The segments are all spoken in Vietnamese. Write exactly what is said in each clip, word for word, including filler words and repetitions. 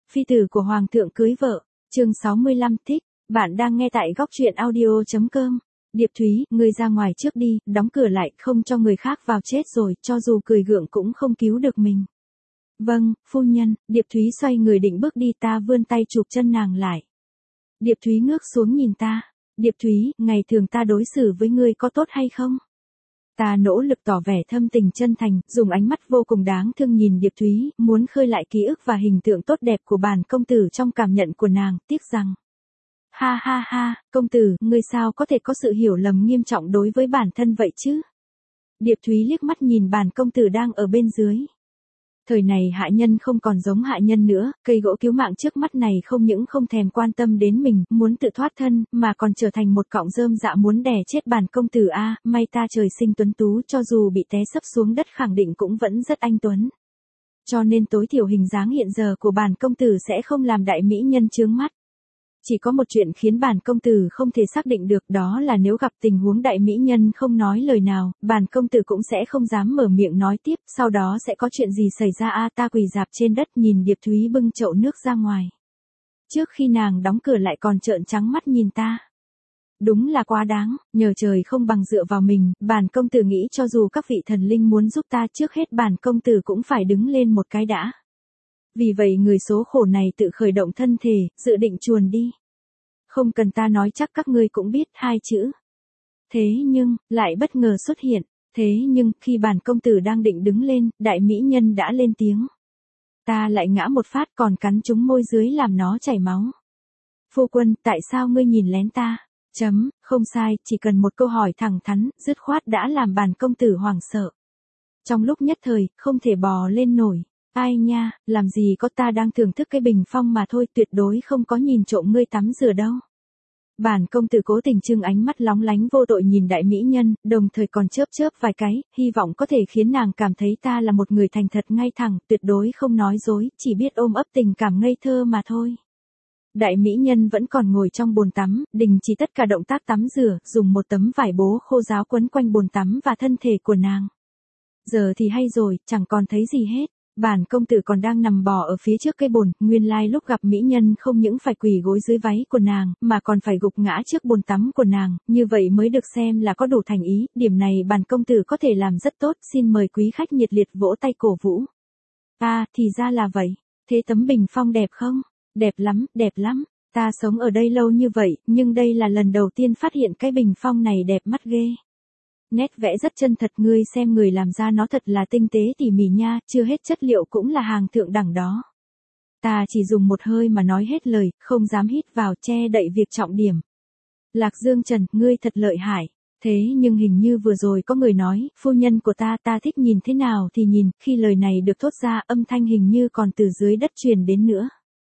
Phi tử của Hoàng thượng cưới vợ, chương sáu mươi lăm thích, bạn đang nghe tại góc truyện audio.com. Điệp Thúy, ngươi ra ngoài trước đi, đóng cửa lại, không cho người khác vào chết rồi, cho dù cười gượng cũng không cứu được mình. Vâng, phu nhân. Điệp Thúy xoay người định bước đi, ta vươn tay chụp chân nàng lại. Điệp Thúy ngước xuống nhìn ta. Điệp Thúy, ngày thường ta đối xử với ngươi có tốt hay không? Ta nỗ lực tỏ vẻ thâm tình chân thành, dùng ánh mắt vô cùng đáng thương nhìn Điệp Thúy, muốn khơi lại ký ức và hình tượng tốt đẹp của bản công tử trong cảm nhận của nàng, tiếc rằng. Ha ha ha, công tử, ngươi sao có thể có sự hiểu lầm nghiêm trọng đối với bản thân vậy chứ? Điệp Thúy liếc mắt nhìn bản công tử đang ở bên dưới. Thời này hạ nhân không còn giống hạ nhân nữa, cây gỗ cứu mạng trước mắt này không những không thèm quan tâm đến mình, muốn tự thoát thân, mà còn trở thành một cọng rơm dạ muốn đè chết bản công tử a. May ta trời sinh tuấn tú, cho dù bị té sấp xuống đất khẳng định cũng vẫn rất anh tuấn. Cho nên tối thiểu hình dáng hiện giờ của bản công tử sẽ không làm đại mỹ nhân chướng mắt. Chỉ có một chuyện khiến bản công tử không thể xác định được, đó là nếu gặp tình huống đại mỹ nhân không nói lời nào, bản công tử cũng sẽ không dám mở miệng nói tiếp, sau đó sẽ có chuyện gì xảy ra a. Ta quỳ dạp trên đất nhìn Điệp Thúy bưng chậu nước ra ngoài. Trước khi nàng đóng cửa lại còn trợn trắng mắt nhìn ta. Đúng là quá đáng, nhờ trời không bằng dựa vào mình, bản công tử nghĩ cho dù các vị thần linh muốn giúp ta, trước hết bản công tử cũng phải đứng lên một cái đã. Vì vậy người số khổ này tự khởi động thân thể, dự định chuồn đi. Không cần ta nói chắc các ngươi cũng biết hai chữ. Thế nhưng, lại bất ngờ xuất hiện. Thế nhưng, khi bản công tử đang định đứng lên, đại mỹ nhân đã lên tiếng. Ta lại ngã một phát còn cắn trúng môi dưới làm nó chảy máu. Phu quân, tại sao ngươi nhìn lén ta? Chấm, không sai, chỉ cần một câu hỏi thẳng thắn, dứt khoát đã làm bản công tử hoảng sợ. Trong lúc nhất thời, không thể bò lên nổi. Ai nha, làm gì có, ta đang thưởng thức cái bình phong mà thôi, tuyệt đối không có nhìn trộm ngươi tắm rửa đâu. Bản công tử cố tình trưng ánh mắt lóng lánh vô tội nhìn đại mỹ nhân, đồng thời còn chớp chớp vài cái, hy vọng có thể khiến nàng cảm thấy ta là một người thành thật ngay thẳng, tuyệt đối không nói dối, chỉ biết ôm ấp tình cảm ngây thơ mà thôi. Đại mỹ nhân vẫn còn ngồi trong bồn tắm, đình chỉ tất cả động tác tắm rửa, dùng một tấm vải bố khô ráo quấn quanh bồn tắm và thân thể của nàng. Giờ thì hay rồi, chẳng còn thấy gì hết. Bản công tử còn đang nằm bò ở phía trước cây bồn, nguyên lai lúc gặp mỹ nhân không những phải quỳ gối dưới váy của nàng, mà còn phải gục ngã trước bồn tắm của nàng, như vậy mới được xem là có đủ thành ý, điểm này bản công tử có thể làm rất tốt, xin mời quý khách nhiệt liệt vỗ tay cổ vũ. À, thì ra là vậy, thế tấm bình phong đẹp không? Đẹp lắm, đẹp lắm, ta sống ở đây lâu như vậy, nhưng đây là lần đầu tiên phát hiện cái bình phong này đẹp mắt ghê. Nét vẽ rất chân thật, ngươi xem người làm ra nó thật là tinh tế tỉ mỉ nha, chưa hết chất liệu cũng là hàng thượng đẳng đó. Ta chỉ dùng một hơi mà nói hết lời, không dám hít vào, che đậy việc trọng điểm. Lạc Dương Trần, ngươi thật lợi hại. Thế nhưng hình như vừa rồi có người nói, phu nhân của ta, ta thích nhìn thế nào thì nhìn, khi lời này được thốt ra, âm thanh hình như còn từ dưới đất truyền đến nữa.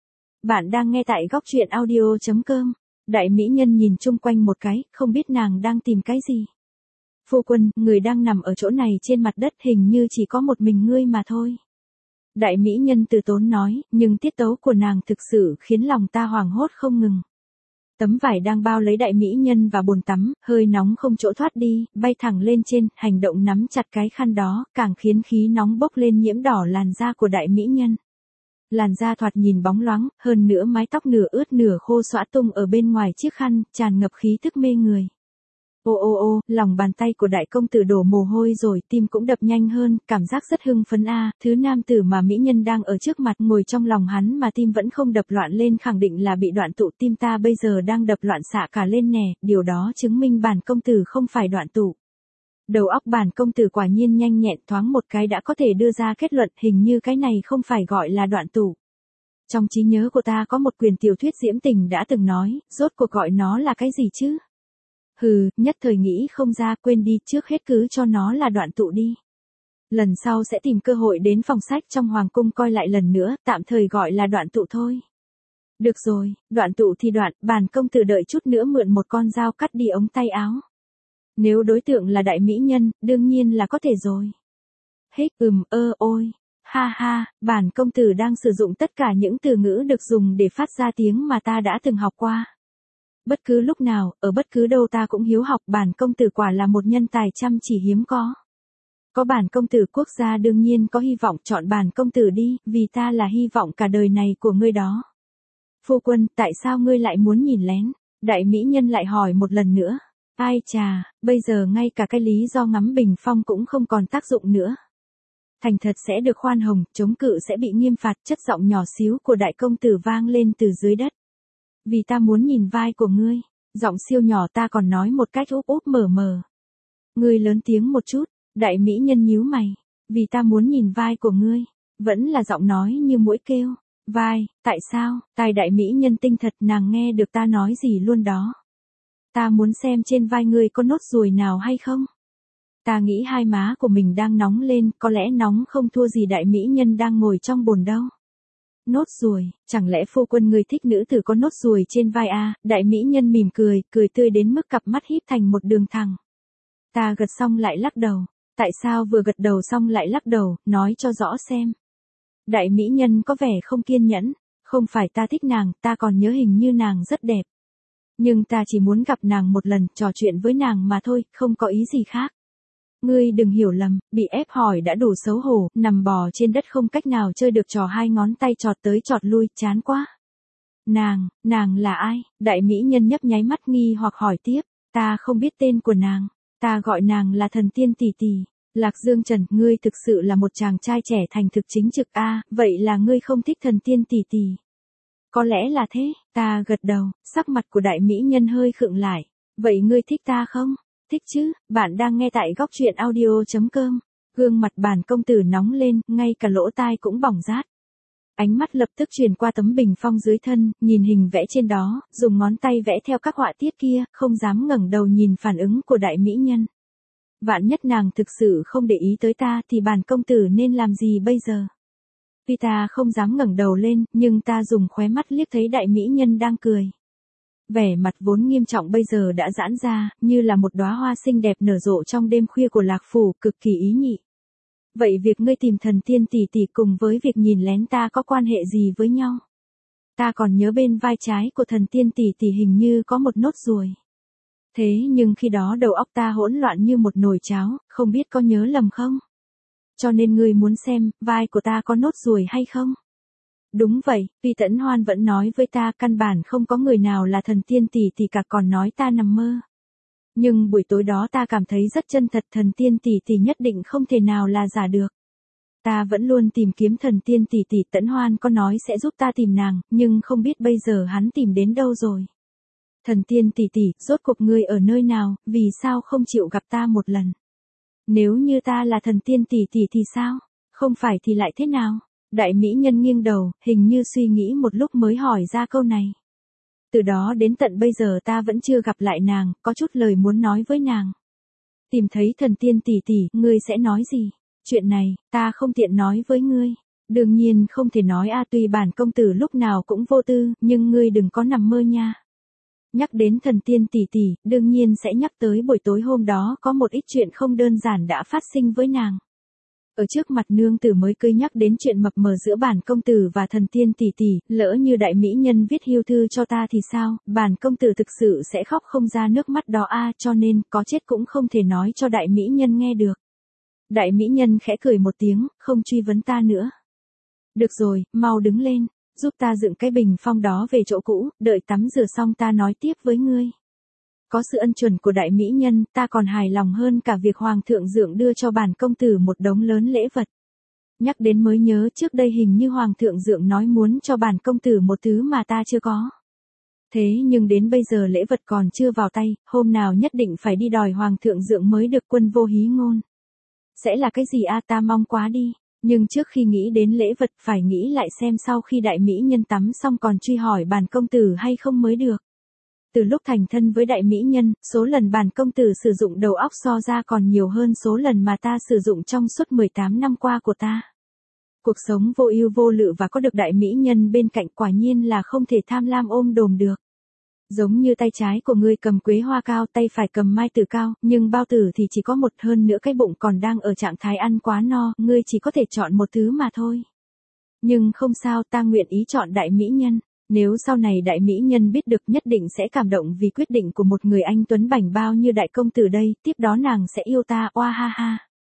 Bạn đang nghe tại góc truyện audio.com. Đại mỹ nhân nhìn chung quanh một cái, không biết nàng đang tìm cái gì. Phu quân, người đang nằm ở chỗ này trên mặt đất, hình như chỉ có một mình ngươi mà thôi. Đại mỹ nhân từ tốn nói, nhưng tiết tấu của nàng thực sự khiến lòng ta hoảng hốt không ngừng. Tấm vải đang bao lấy đại mỹ nhân và bồn tắm, hơi nóng không chỗ thoát đi, bay thẳng lên trên, hành động nắm chặt cái khăn đó, càng khiến khí nóng bốc lên nhiễm đỏ làn da của đại mỹ nhân. Làn da thoạt nhìn bóng loáng, hơn nữa mái tóc nửa ướt nửa khô xõa tung ở bên ngoài chiếc khăn, tràn ngập khí tức mê người. Ô ô ô, lòng bàn tay của đại công tử đổ mồ hôi rồi, tim cũng đập nhanh hơn, cảm giác rất hưng phấn a. Thứ nam tử mà mỹ nhân đang ở trước mặt ngồi trong lòng hắn mà tim vẫn không đập loạn lên, khẳng định là bị đoạn tụ. Tim ta bây giờ đang đập loạn xạ cả lên nè, điều đó chứng minh bản công tử không phải đoạn tụ. Đầu óc bản công tử quả nhiên nhanh nhẹn, thoáng một cái đã có thể đưa ra kết luận, hình như cái này không phải gọi là đoạn tụ. Trong trí nhớ của ta có một quyển tiểu thuyết diễm tình đã từng nói, rốt cuộc gọi nó là cái gì chứ? Hừ, nhất thời nghĩ không ra, quên đi, trước hết cứ cho nó là đoạn tụ đi. Lần sau sẽ tìm cơ hội đến phòng sách trong hoàng cung coi lại lần nữa, tạm thời gọi là đoạn tụ thôi. Được rồi, đoạn tụ thì đoạn, bản công tử đợi chút nữa mượn một con dao cắt đi ống tay áo. Nếu đối tượng là đại mỹ nhân, đương nhiên là có thể rồi. Hích, ừm, ơ, ôi. Ha ha, bản công tử đang sử dụng tất cả những từ ngữ được dùng để phát ra tiếng mà ta đã từng học qua. Bất cứ lúc nào, ở bất cứ đâu ta cũng hiếu học, bản công tử quả là một nhân tài chăm chỉ hiếm có. Có bản công tử quốc gia đương nhiên có hy vọng, chọn bản công tử đi, vì ta là hy vọng cả đời này của ngươi đó. Phu quân, tại sao ngươi lại muốn nhìn lén? Đại mỹ nhân lại hỏi một lần nữa. Ai chà, bây giờ ngay cả cái lý do ngắm bình phong cũng không còn tác dụng nữa. Thành thật sẽ được khoan hồng, chống cự sẽ bị nghiêm phạt, chất giọng nhỏ xíu của đại công tử vang lên từ dưới đất. Vì ta muốn nhìn vai của ngươi, giọng siêu nhỏ ta còn nói một cách úp úp mở mờ. Ngươi lớn tiếng một chút, đại mỹ nhân nhíu mày. Vì ta muốn nhìn vai của ngươi, vẫn là giọng nói như muỗi kêu. Vai, tại sao? Tai đại mỹ nhân tinh thật, nàng nghe được ta nói gì luôn đó. Ta muốn xem trên vai ngươi có nốt ruồi nào hay không? Ta nghĩ hai má của mình đang nóng lên, có lẽ nóng không thua gì đại mỹ nhân đang ngồi trong bồn đâu. Nốt ruồi, chẳng lẽ phu quân ngươi thích nữ tử có nốt ruồi trên vai à? Đại mỹ nhân mỉm cười, cười tươi đến mức cặp mắt híp thành một đường thẳng. Ta gật xong lại lắc đầu. Tại sao vừa gật đầu xong lại lắc đầu, nói cho rõ xem. Đại mỹ nhân có vẻ không kiên nhẫn. Không phải ta thích nàng, ta còn nhớ hình như nàng rất đẹp. Nhưng ta chỉ muốn gặp nàng một lần, trò chuyện với nàng mà thôi, không có ý gì khác. Ngươi đừng hiểu lầm, bị ép hỏi đã đủ xấu hổ, nằm bò trên đất không cách nào chơi được trò hai ngón tay chọt tới chọt lui, chán quá. Nàng, nàng là ai? Đại mỹ nhân nhấp nháy mắt nghi hoặc hỏi tiếp. Ta không biết tên của nàng. Ta gọi nàng là thần tiên tỷ tỷ. Lạc Dương Trần, ngươi thực sự là một chàng trai trẻ thành thực chính trực a, à, vậy là ngươi không thích thần tiên tỷ tỷ. Có lẽ là thế, ta gật đầu, sắc mặt của đại mỹ nhân hơi khựng lại. Vậy ngươi thích ta không? Thích chứ, bạn đang nghe tại góc truyện audio chấm com. Gương mặt bản công tử nóng lên, ngay cả lỗ tai cũng bỏng rát. Ánh mắt lập tức truyền qua tấm bình phong dưới thân, nhìn hình vẽ trên đó, dùng ngón tay vẽ theo các họa tiết kia, không dám ngẩng đầu nhìn phản ứng của đại mỹ nhân. Vạn nhất nàng thực sự không để ý tới ta thì bản công tử nên làm gì bây giờ? Vì ta không dám ngẩng đầu lên, nhưng ta dùng khóe mắt liếc thấy đại mỹ nhân đang cười. Vẻ mặt vốn nghiêm trọng bây giờ đã giãn ra, như là một đóa hoa xinh đẹp nở rộ trong đêm khuya của Lạc Phủ, cực kỳ ý nhị. Vậy việc ngươi tìm thần tiên tỷ tỷ cùng với việc nhìn lén ta có quan hệ gì với nhau? Ta còn nhớ bên vai trái của thần tiên tỷ tỷ hình như có một nốt ruồi. Thế nhưng khi đó đầu óc ta hỗn loạn như một nồi cháo, không biết có nhớ lầm không? Cho nên ngươi muốn xem, vai của ta có nốt ruồi hay không? Đúng vậy, Phi Tẫn Hoan vẫn nói với ta căn bản không có người nào là thần tiên tỷ tỷ cả, còn nói ta nằm mơ. Nhưng buổi tối đó ta cảm thấy rất chân thật, thần tiên tỷ tỷ nhất định không thể nào là giả được. Ta vẫn luôn tìm kiếm thần tiên tỷ tỷ, Tẫn Hoan có nói sẽ giúp ta tìm nàng, nhưng không biết bây giờ hắn tìm đến đâu rồi. Thần tiên tỷ tỷ, rốt cuộc ngươi ở nơi nào, vì sao không chịu gặp ta một lần? Nếu như ta là thần tiên tỷ tỷ thì sao? Không phải thì lại thế nào? Đại mỹ nhân nghiêng đầu, hình như suy nghĩ một lúc mới hỏi ra câu này. Từ đó đến tận bây giờ ta vẫn chưa gặp lại nàng, có chút lời muốn nói với nàng. Tìm thấy thần tiên tỷ tỷ, ngươi sẽ nói gì? Chuyện này, ta không tiện nói với ngươi. Đương nhiên không thể nói a, tuy bản công tử lúc nào cũng vô tư, nhưng ngươi đừng có nằm mơ nha. Nhắc đến thần tiên tỷ tỷ, đương nhiên sẽ nhắc tới buổi tối hôm đó có một ít chuyện không đơn giản đã phát sinh với nàng. Ở trước mặt nương tử mới cưới nhắc đến chuyện mập mờ giữa bản công tử và thần tiên tỷ tỷ, lỡ như đại mỹ nhân viết hiêu thư cho ta thì sao, bản công tử thực sự sẽ khóc không ra nước mắt đó a, cho nên có chết cũng không thể nói cho đại mỹ nhân nghe được. Đại mỹ nhân khẽ cười một tiếng, không truy vấn ta nữa. Được rồi, mau đứng lên, giúp ta dựng cái bình phong đó về chỗ cũ, đợi tắm rửa xong ta nói tiếp với ngươi. Có sự ân chuẩn của đại mỹ nhân, ta còn hài lòng hơn cả việc hoàng thượng dượng đưa cho bản công tử một đống lớn lễ vật. Nhắc đến mới nhớ, trước đây hình như hoàng thượng dượng nói muốn cho bản công tử một thứ mà ta chưa có. Thế nhưng đến bây giờ lễ vật còn chưa vào tay, hôm nào nhất định phải đi đòi hoàng thượng dượng mới được, quân vô hí ngôn. Sẽ là cái gì a, ta mong quá đi. Nhưng trước khi nghĩ đến lễ vật phải nghĩ lại xem sau khi đại mỹ nhân tắm xong còn truy hỏi bản công tử hay không mới được. Từ lúc thành thân với đại mỹ nhân, số lần bản công tử sử dụng đầu óc so ra còn nhiều hơn số lần mà ta sử dụng trong suốt mười tám năm qua của ta. Cuộc sống vô ưu vô lự và có được đại mỹ nhân bên cạnh quả nhiên là không thể tham lam ôm đồm được. Giống như tay trái của ngươi cầm quế hoa cao, tay phải cầm mai tử cao, nhưng bao tử thì chỉ có một, hơn nữa cái bụng còn đang ở trạng thái ăn quá no, ngươi chỉ có thể chọn một thứ mà thôi. Nhưng không sao, ta nguyện ý chọn đại mỹ nhân. Nếu sau này đại mỹ nhân biết được nhất định sẽ cảm động vì quyết định của một người anh tuấn bảnh bao như đại công tử đây, tiếp đó nàng sẽ yêu ta, oa ha ha.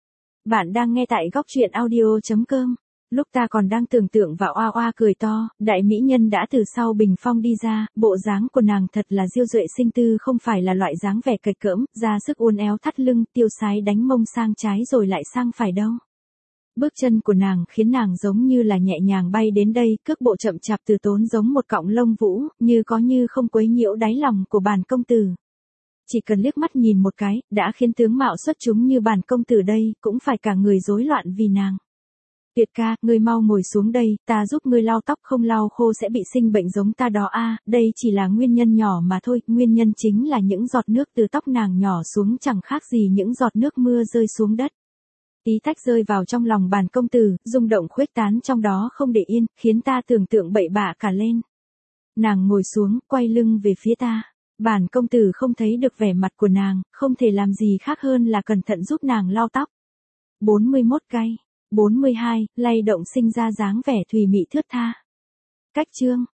Bạn đang nghe tại góc truyện audio.com. Lúc ta còn đang tưởng tượng và oa oa cười to, đại mỹ nhân đã từ sau bình phong đi ra, bộ dáng của nàng thật là diêu duệ sinh tư, không phải là loại dáng vẻ cật cỡm, ra sức uốn éo thắt lưng, tiêu sái đánh mông sang trái rồi lại sang phải đâu. Bước chân của nàng khiến nàng giống như là nhẹ nhàng bay đến đây, cước bộ chậm chạp từ tốn giống một cọng lông vũ, như có như không quấy nhiễu đáy lòng của bản công tử. Chỉ cần liếc mắt nhìn một cái, đã khiến tướng mạo xuất chúng như bản công tử đây, cũng phải cả người rối loạn vì nàng. Việt ca, ngươi mau ngồi xuống đây, ta giúp ngươi lau tóc, không lau khô sẽ bị sinh bệnh giống ta đó a. Đây chỉ là nguyên nhân nhỏ mà thôi, nguyên nhân chính là những giọt nước từ tóc nàng nhỏ xuống chẳng khác gì những giọt nước mưa rơi xuống đất. Tí tách rơi vào trong lòng bản công tử, rung động khuếch tán trong đó không để yên, khiến ta tưởng tượng bậy bạ cả lên. Nàng ngồi xuống, quay lưng về phía ta. Bản công tử không thấy được vẻ mặt của nàng, không thể làm gì khác hơn là cẩn thận giúp nàng lau tóc. bốn mươi mốt cây. bốn mươi hai, lay động sinh ra dáng vẻ thùy mị thướt tha. Cách chương.